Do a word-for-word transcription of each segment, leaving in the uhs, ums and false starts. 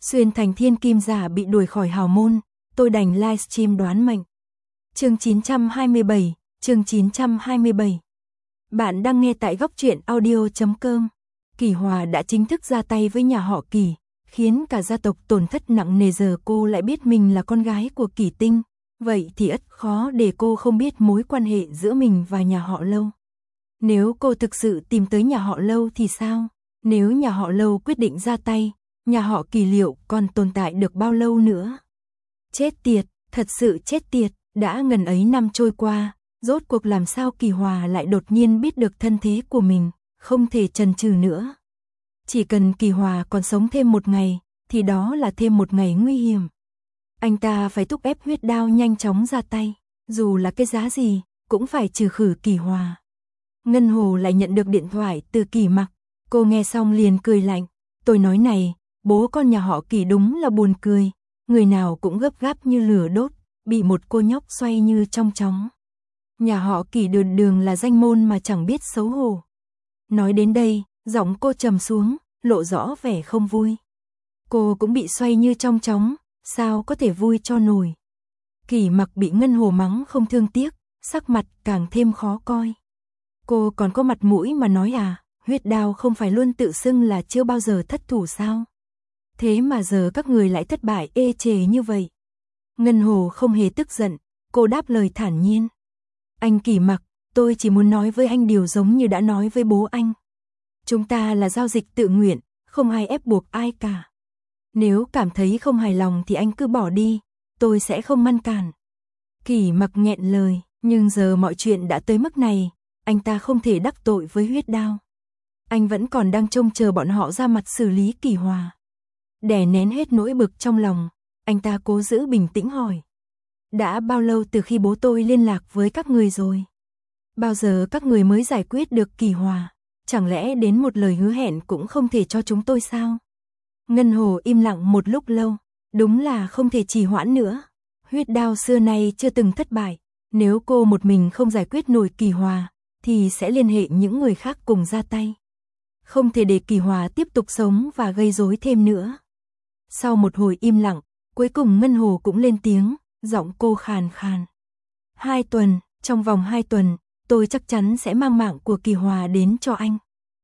Xuyên thành thiên kim giả bị đuổi khỏi hào môn, tôi đành livestream đoán mệnh. Chương chín trăm hai mươi bảy, chương chín trăm hai mươi bảy. Bạn đang nghe tại góc truyện audio chấm com. Kỳ Hòa đã chính thức ra tay với nhà họ Kỳ, khiến cả gia tộc tổn thất nặng nề. Giờ cô lại biết mình là con gái của Kỳ Tinh, vậy thì ắt khó để cô không biết mối quan hệ giữa mình và nhà họ Lâu. Nếu cô thực sự tìm tới nhà họ Lâu thì sao? Nếu nhà họ Lâu quyết định ra tay, nhà họ Kỳ liệu còn tồn tại được bao lâu nữa? Chết tiệt, thật sự chết tiệt, đã ngần ấy năm trôi qua, rốt cuộc làm sao Kỳ Hòa lại đột nhiên biết được thân thế của mình, không thể chần chừ nữa. Chỉ cần Kỳ Hòa còn sống thêm một ngày, thì đó là thêm một ngày nguy hiểm. Anh ta phải thúc ép Huyết Đao nhanh chóng ra tay, dù là cái giá gì, cũng phải trừ khử Kỳ Hòa. Ngân Hồ lại nhận được điện thoại từ Kỳ Mặc, cô nghe xong liền cười lạnh. Tôi nói này, bố con nhà họ Kỳ đúng là buồn cười, người nào cũng gấp gáp như lửa đốt, bị một cô nhóc xoay như trong chóng. Nhà họ Kỳ đường đường là danh môn mà chẳng biết xấu hổ. Nói đến đây, giọng cô trầm xuống, lộ rõ vẻ không vui. Cô cũng bị xoay như trong chóng, sao có thể vui cho nổi. Kỳ Mặc bị Ngân Hồ mắng không thương tiếc, sắc mặt càng thêm khó coi. Cô còn có mặt mũi mà nói à, Huyết Đao không phải luôn tự xưng là chưa bao giờ thất thủ sao? Thế mà giờ các người lại thất bại ê chề như vậy. Ngân Hồ không hề tức giận, cô đáp lời thản nhiên. Anh Kỳ Mặc, tôi chỉ muốn nói với anh điều giống như đã nói với bố anh. Chúng ta là giao dịch tự nguyện, không ai ép buộc ai cả. Nếu cảm thấy không hài lòng thì anh cứ bỏ đi, tôi sẽ không ngăn cản. Kỳ Mặc nghẹn lời, nhưng giờ mọi chuyện đã tới mức này, anh ta không thể đắc tội với Huyết Đao. Anh vẫn còn đang trông chờ bọn họ ra mặt xử lý Kỳ Hòa. Đè nén hết nỗi bực trong lòng, anh ta cố giữ bình tĩnh hỏi. Đã bao lâu từ khi bố tôi liên lạc với các người rồi? Bao giờ các người mới giải quyết được Kỳ Hòa? Chẳng lẽ đến một lời hứa hẹn cũng không thể cho chúng tôi sao? Ngân Hồ im lặng một lúc lâu, đúng là không thể trì hoãn nữa. Huyết Đao xưa nay chưa từng thất bại, nếu cô một mình không giải quyết nổi Kỳ Hòa, thì sẽ liên hệ những người khác cùng ra tay. Không thể để Kỳ Hòa tiếp tục sống và gây rối thêm nữa. Sau một hồi im lặng, cuối cùng Ngân Hồ cũng lên tiếng, giọng cô khàn khàn. Hai tuần, trong vòng hai tuần, tôi chắc chắn sẽ mang mạng của Kỳ Hòa đến cho anh.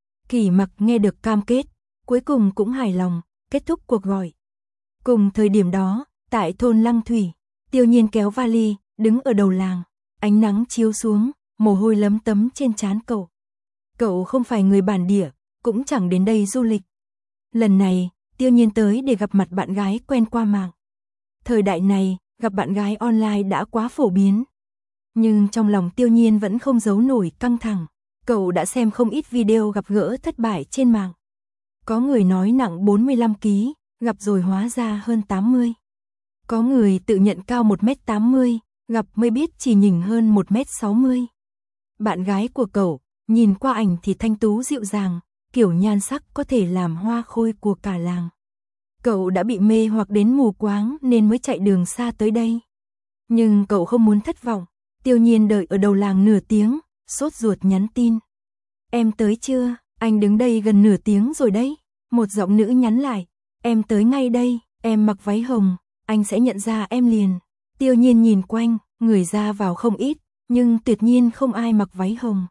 Kỳ Mặc nghe được cam kết, cuối cùng cũng hài lòng, kết thúc cuộc gọi. Cùng thời điểm đó, tại thôn Lăng Thủy, Tiêu Nhiên kéo vali, đứng ở đầu làng, ánh nắng chiếu xuống, mồ hôi lấm tấm trên trán cậu. Cậu không phải người bản địa, cũng chẳng đến đây du lịch. Lần này, Tiêu Nhiên tới để gặp mặt bạn gái quen qua mạng. Thời đại này, gặp bạn gái online đã quá phổ biến. Nhưng trong lòng Tiêu Nhiên vẫn không giấu nổi căng thẳng. Cậu đã xem không ít video gặp gỡ thất bại trên mạng. Có người nói nặng bốn mươi lăm ki lô gam, gặp rồi hóa ra hơn tám mươi. Có người tự nhận cao một mét tám mươi, gặp mới biết chỉ nhỉnh hơn một mét sáu mươi. Bạn gái của cậu, nhìn qua ảnh thì thanh tú dịu dàng, kiểu nhan sắc có thể làm hoa khôi của cả làng. Cậu đã bị mê hoặc đến mù quáng nên mới chạy đường xa tới đây. Nhưng cậu không muốn thất vọng. Tiêu Nhiên đợi ở đầu làng nửa tiếng, sốt ruột nhắn tin. Em tới chưa? Anh đứng đây gần nửa tiếng rồi đấy. Một giọng nữ nhắn lại. Em tới ngay đây, em mặc váy hồng, anh sẽ nhận ra em liền. Tiêu Nhiên nhìn quanh, người ra vào không ít, nhưng tuyệt nhiên không ai mặc váy hồng.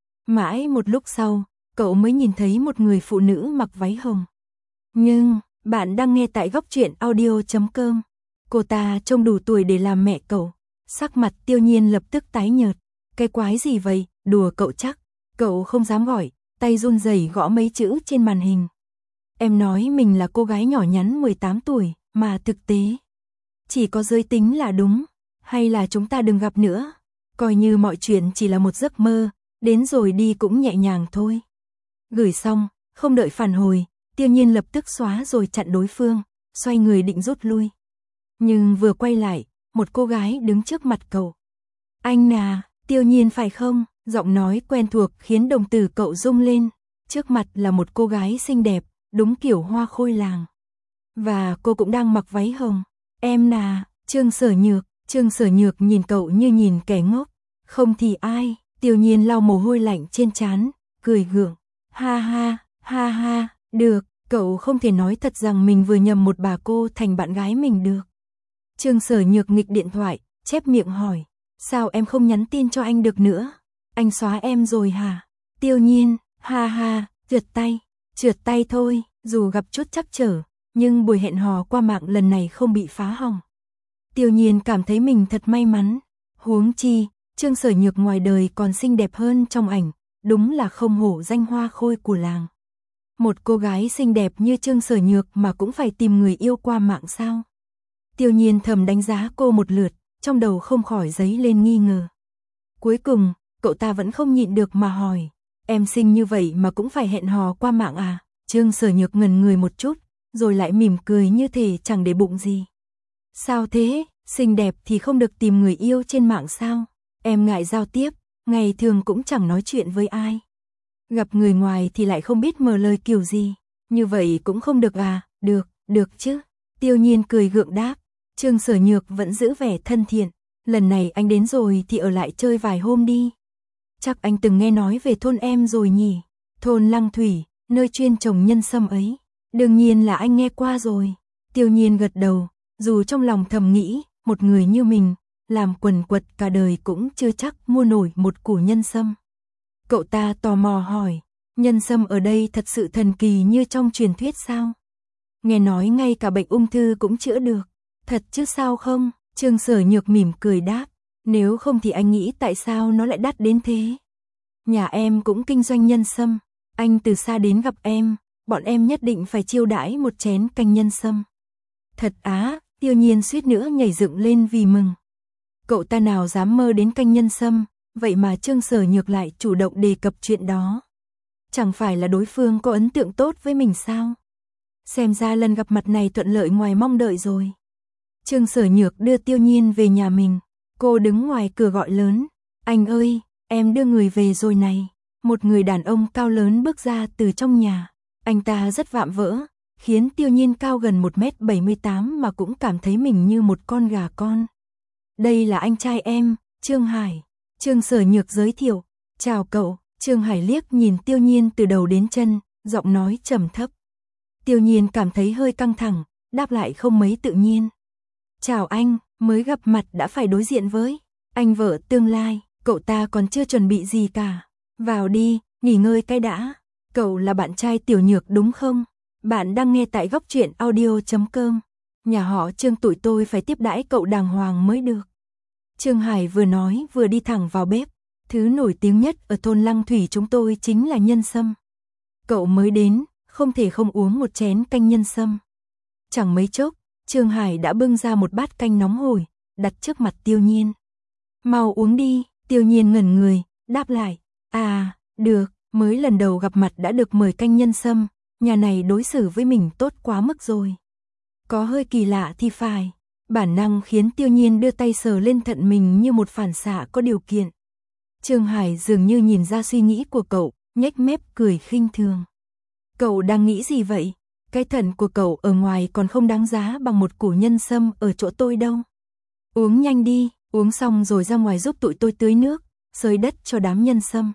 Mãi một lúc sau, cậu mới nhìn thấy một người phụ nữ mặc váy hồng. Nhưng, bạn đang nghe tại góc truyện audio chấm com. Cô ta trông đủ tuổi để làm mẹ cậu. Sắc mặt Tiêu Nhiên lập tức tái nhợt. Cái quái gì vậy, đùa cậu chắc. Cậu không dám gọi, tay run rẩy gõ mấy chữ trên màn hình. Em nói mình là cô gái nhỏ nhắn mười tám tuổi, mà thực tế chỉ có giới tính là đúng. Hay là chúng ta đừng gặp nữa. Coi như mọi chuyện chỉ là một giấc mơ, đến rồi đi cũng nhẹ nhàng thôi. Gửi xong, không đợi phản hồi, Tiêu Nhiên lập tức xóa rồi chặn đối phương, xoay người định rút lui. Nhưng vừa quay lại, một cô gái đứng trước mặt cậu. Anh à, Tiêu Nhiên phải không? Giọng nói quen thuộc khiến đồng tử cậu rung lên. Trước mặt là một cô gái xinh đẹp, đúng kiểu hoa khôi làng. Và cô cũng đang mặc váy hồng. Em nà, Trương Sở Nhược. Trương Sở Nhược nhìn cậu như nhìn kẻ ngốc. Không thì ai? Tiêu Nhiên lau mồ hôi lạnh trên trán, cười gượng. Ha ha, ha ha, được, Cậu không thể nói thật rằng mình vừa nhầm một bà cô thành bạn gái mình được. Trương Sở Nhược nghịch điện thoại, chép miệng hỏi, sao em không nhắn tin cho anh được nữa? Anh xóa em rồi hả? Tiêu Nhiên, ha ha, trượt tay, trượt tay thôi, dù gặp chút trắc trở, nhưng buổi hẹn hò qua mạng lần này không bị phá hỏng. Tiêu Nhiên cảm thấy mình thật may mắn, huống chi, Trương Sở Nhược ngoài đời còn xinh đẹp hơn trong ảnh, đúng là không hổ danh hoa khôi của làng. Một cô gái xinh đẹp như Trương Sở Nhược mà cũng phải tìm người yêu qua mạng sao? Tiêu Nhiên thầm đánh giá cô một lượt, trong đầu không khỏi dấy lên nghi ngờ. Cuối cùng, cậu ta vẫn không nhịn được mà hỏi, em xinh như vậy mà cũng phải hẹn hò qua mạng à? Trương Sở Nhược ngẩn người một chút, rồi lại mỉm cười như thể chẳng để bụng gì. Sao thế, xinh đẹp thì không được tìm người yêu trên mạng sao? Em ngại giao tiếp, ngày thường cũng chẳng nói chuyện với ai. Gặp người ngoài thì lại không biết mở lời kiểu gì, như vậy cũng không được à? Được, được chứ. Tiêu Nhiên cười gượng đáp. Trương Sở Nhược vẫn giữ vẻ thân thiện, lần này anh đến rồi thì ở lại chơi vài hôm đi. Chắc anh từng nghe nói về thôn em rồi nhỉ? Thôn Lăng Thủy, nơi chuyên trồng nhân sâm ấy. Đương nhiên là anh nghe qua rồi. Tiêu Nhiên gật đầu, dù trong lòng thầm nghĩ, một người như mình, làm quần quật cả đời cũng chưa chắc mua nổi một củ nhân sâm. Cậu ta tò mò hỏi, nhân sâm ở đây thật sự thần kỳ như trong truyền thuyết sao? Nghe nói ngay cả bệnh ung thư cũng chữa được. Thật chứ sao không? Trương Sở Nhược mỉm cười đáp, nếu không thì anh nghĩ tại sao nó lại đắt đến thế? Nhà em cũng kinh doanh nhân sâm, anh từ xa đến gặp em, bọn em nhất định phải chiêu đãi một chén canh nhân sâm. Thật á, Tiêu Nhiên suýt nữa nhảy dựng lên vì mừng. Cậu ta nào dám mơ đến canh nhân sâm, vậy mà Trương Sở Nhược lại chủ động đề cập chuyện đó. Chẳng phải là đối phương có ấn tượng tốt với mình sao? Xem ra lần gặp mặt này thuận lợi ngoài mong đợi rồi. Trương Sở Nhược đưa Tiêu Nhiên về nhà mình, cô đứng ngoài cửa gọi lớn, anh ơi, em đưa người về rồi này. Một người đàn ông cao lớn bước ra từ trong nhà, anh ta rất vạm vỡ, khiến Tiêu Nhiên cao gần một mét bảy mươi tám mà cũng cảm thấy mình như một con gà con. Đây là anh trai em, Trương Hải. Trương Sở Nhược giới thiệu, chào cậu. Trương Hải liếc nhìn Tiêu Nhiên từ đầu đến chân, giọng nói trầm thấp. Tiêu Nhiên cảm thấy hơi căng thẳng, đáp lại không mấy tự nhiên. Chào anh, mới gặp mặt đã phải đối diện với anh vợ tương lai, cậu ta còn chưa chuẩn bị gì cả. Vào đi, nghỉ ngơi cái đã. Cậu là bạn trai Tiểu Nhược đúng không? Bạn đang nghe tại góc truyện audio chấm com. Nhà họ Trương tụi tôi phải tiếp đãi cậu đàng hoàng mới được. Trương Hải vừa nói vừa đi thẳng vào bếp. Thứ nổi tiếng nhất ở thôn Lăng Thủy chúng tôi chính là nhân sâm. Cậu mới đến, không thể không uống một chén canh nhân sâm. Chẳng mấy chốc, Trương Hải đã bưng ra một bát canh nóng hổi, đặt trước mặt Tiêu Nhiên. Mau uống đi, Tiêu Nhiên ngẩn người, đáp lại. À, được, mới lần đầu gặp mặt đã được mời canh nhân sâm, nhà này đối xử với mình tốt quá mức rồi. Có hơi kỳ lạ thì phải, bản năng khiến Tiêu Nhiên đưa tay sờ lên thận mình như một phản xạ có điều kiện. Trương Hải dường như nhìn ra suy nghĩ của cậu, nhếch mép cười khinh thường. Cậu đang nghĩ gì vậy? Cái thận của cậu ở ngoài còn không đáng giá bằng một củ nhân sâm ở chỗ tôi đâu. Uống nhanh đi, uống xong rồi ra ngoài giúp tụi tôi tưới nước, xới đất cho đám nhân sâm.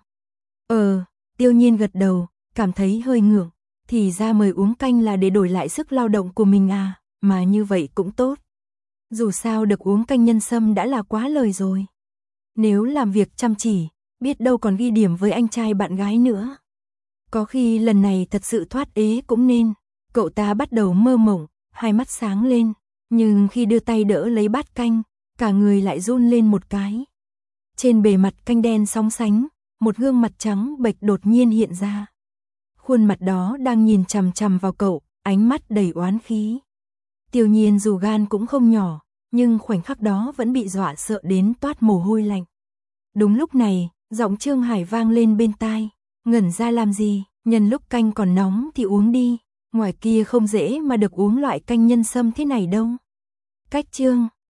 Ờ, Tiêu Nhiên gật đầu, cảm thấy hơi ngượng. Thì ra mời uống canh là để đổi lại sức lao động của mình à, mà như vậy cũng tốt. Dù sao được uống canh nhân sâm đã là quá lời rồi. Nếu làm việc chăm chỉ, biết đâu còn ghi điểm với anh trai bạn gái nữa. Có khi lần này thật sự thoát ế cũng nên. Cậu ta bắt đầu mơ mộng, hai mắt sáng lên, nhưng khi đưa tay đỡ lấy bát canh, cả người lại run lên một cái. Trên bề mặt canh đen sóng sánh, một gương mặt trắng bệch đột nhiên hiện ra. Khuôn mặt đó đang nhìn chằm chằm vào cậu, ánh mắt đầy oán khí. Tiêu Nhiên dù gan cũng không nhỏ, nhưng khoảnh khắc đó vẫn bị dọa sợ đến toát mồ hôi lạnh. Đúng lúc này, giọng Trương Hải vang lên bên tai, ngẩn ra làm gì, nhân lúc canh còn nóng thì uống đi, ngoài kia không dễ mà được uống loại canh nhân sâm thế này đâu. Cách Trương